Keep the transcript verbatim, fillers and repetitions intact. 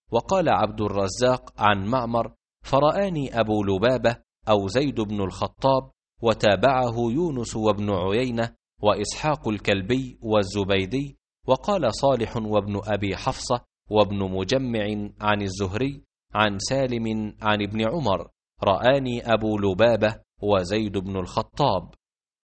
وقال عبد الرزاق عن معمر: فرآني أبو لبابة أو زيد بن الخطاب، وتابعه يونس وابن عيينة وإسحاق الكلبي والزبيدي. وقال صالح وابن أبي حفصة وابن مجمع عن الزهري عن سالم عن ابن عمر: رآني أبو لبابة وزيد بن الخطاب.